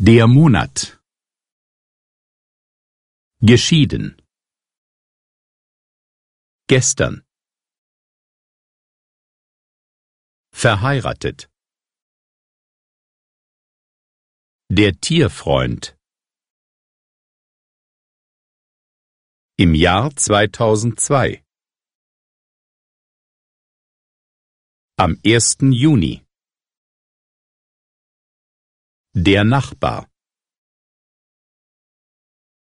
Der Monat. Geschieden. Gestern. Verheiratet. Der Tierfreund. Im Jahr 2002. Am 1. Juni. Der Nachbar.